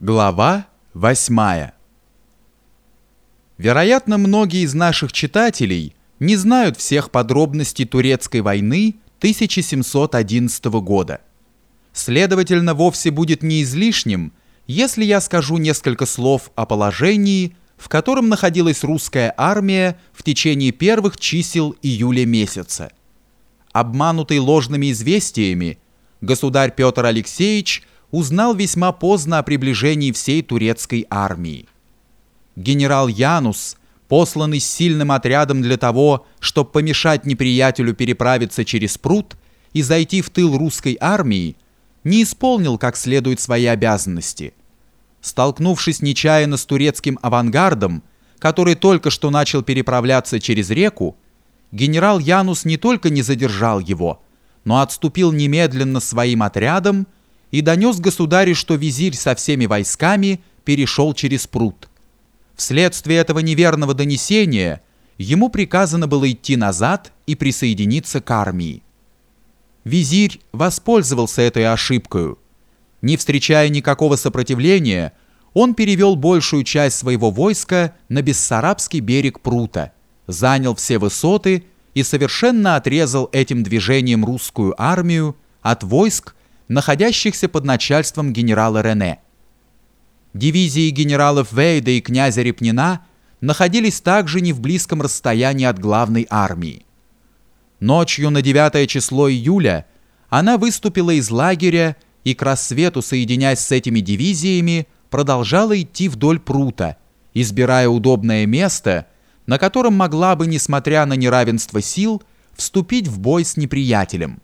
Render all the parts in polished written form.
Глава 8. Вероятно, многие из наших читателей не знают всех подробностей Турецкой войны 1711 года. Следовательно, вовсе будет не излишним, если я скажу несколько слов о положении, в котором находилась русская армия в течение первых чисел июля месяца. Обманутый ложными известиями, государь Петр Алексеевич узнал весьма поздно о приближении всей турецкой армии. Генерал Янус, посланный с сильным отрядом для того, чтобы помешать неприятелю переправиться через пруд и зайти в тыл русской армии, не исполнил как следует свои обязанности. Столкнувшись нечаянно с турецким авангардом, который только что начал переправляться через реку, генерал Янус не только не задержал его, но отступил немедленно своим отрядом и донес государю, что визирь со всеми войсками перешел через пруд. Вследствие этого неверного донесения ему приказано было идти назад и присоединиться к армии. Визирь воспользовался этой ошибкой. Не встречая никакого сопротивления, он перевел большую часть своего войска на Бессарабский берег прута, занял все высоты и совершенно отрезал этим движением русскую армию от войск, находящихся под начальством генерала Рене. Дивизии генералов Вейда и князя Репнина находились также не в близком расстоянии от главной армии. Ночью на 9 число июля она выступила из лагеря и к рассвету, соединяясь с этими дивизиями, продолжала идти вдоль прута, избирая удобное место, на котором могла бы, несмотря на неравенство сил, вступить в бой с неприятелем.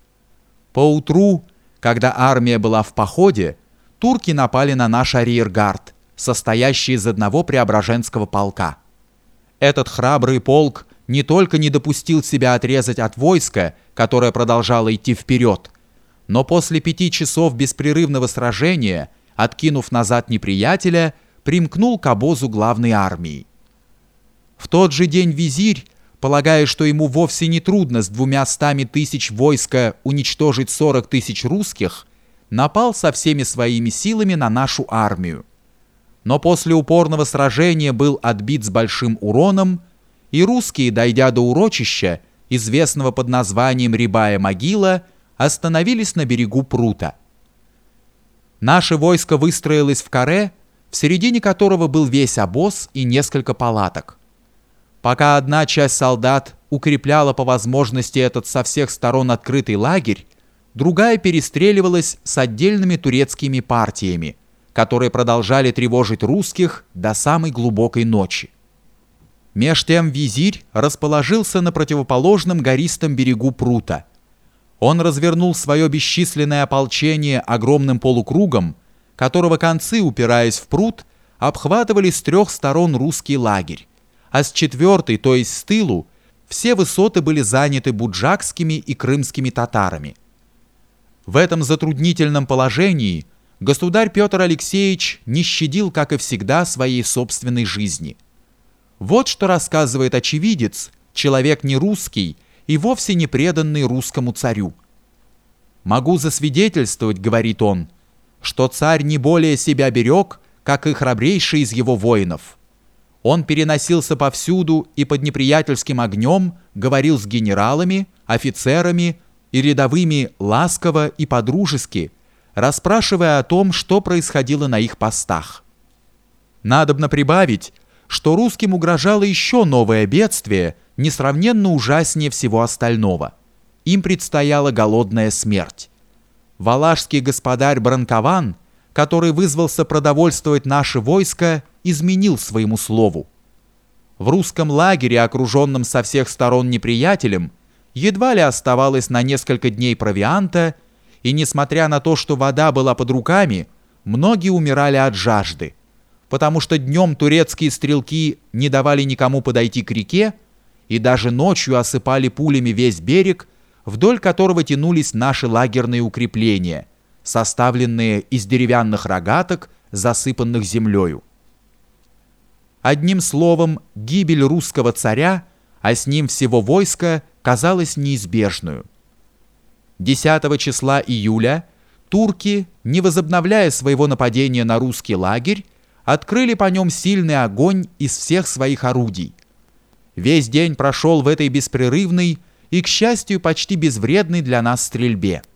Поутру, когда армия была в походе, турки напали на наш арьергард, состоящий из одного Преображенского полка. Этот храбрый полк не только не допустил себя отрезать от войска, которое продолжало идти вперед, но после 5 часов беспрерывного сражения, откинув назад неприятеля, примкнул к обозу главной армии. В тот же день визирь, полагая, что ему вовсе не трудно с 200 тысяч войска уничтожить 40 тысяч русских, напал со всеми своими силами на нашу армию. Но после упорного сражения был отбит с большим уроном, и русские, дойдя до урочища, известного под названием Рябая могила, остановились на берегу прута. Наше войско выстроилось в каре, в середине которого был весь обоз и несколько палаток. Пока одна часть солдат укрепляла по возможности этот со всех сторон открытый лагерь, другая перестреливалась с отдельными турецкими партиями, которые продолжали тревожить русских до самой глубокой ночи. Меж тем визирь расположился на противоположном гористом берегу прута. Он развернул свое бесчисленное ополчение огромным полукругом, которого концы, упираясь в пруд, обхватывали с 3 сторон русский лагерь, а с 4, то есть с тылу, все высоты были заняты буджакскими и крымскими татарами. В этом затруднительном положении государь Петр Алексеевич не щадил, как и всегда, своей собственной жизни. Вот что рассказывает очевидец, человек не русский и вовсе не преданный русскому царю. «Могу засвидетельствовать, — говорит он, — что царь не более себя берег, как и храбрейший из его воинов. Он переносился повсюду и под неприятельским огнем говорил с генералами, офицерами и рядовыми ласково и по-дружески, расспрашивая о том, что происходило на их постах. Надобно прибавить, что русским угрожало еще новое бедствие, несравненно ужаснее всего остального. Им предстояла голодная смерть. Валашский господарь Бранкован, который вызвался продовольствовать наше войско, изменил своему слову. В русском лагере, окруженном со всех сторон неприятелем, едва ли оставалось на несколько дней провианта, и, несмотря на то, что вода была под руками, многие умирали от жажды, потому что днем турецкие стрелки не давали никому подойти к реке и даже ночью осыпали пулями весь берег, вдоль которого тянулись наши лагерные укрепления, составленные из деревянных рогаток, засыпанных землею. Одним словом, гибель русского царя, а с ним всего войска, казалась неизбежную. 10 числа июля турки, не возобновляя своего нападения на русский лагерь, открыли по нем сильный огонь из всех своих орудий. Весь день прошел в этой беспрерывной и, к счастью, почти безвредной для нас стрельбе.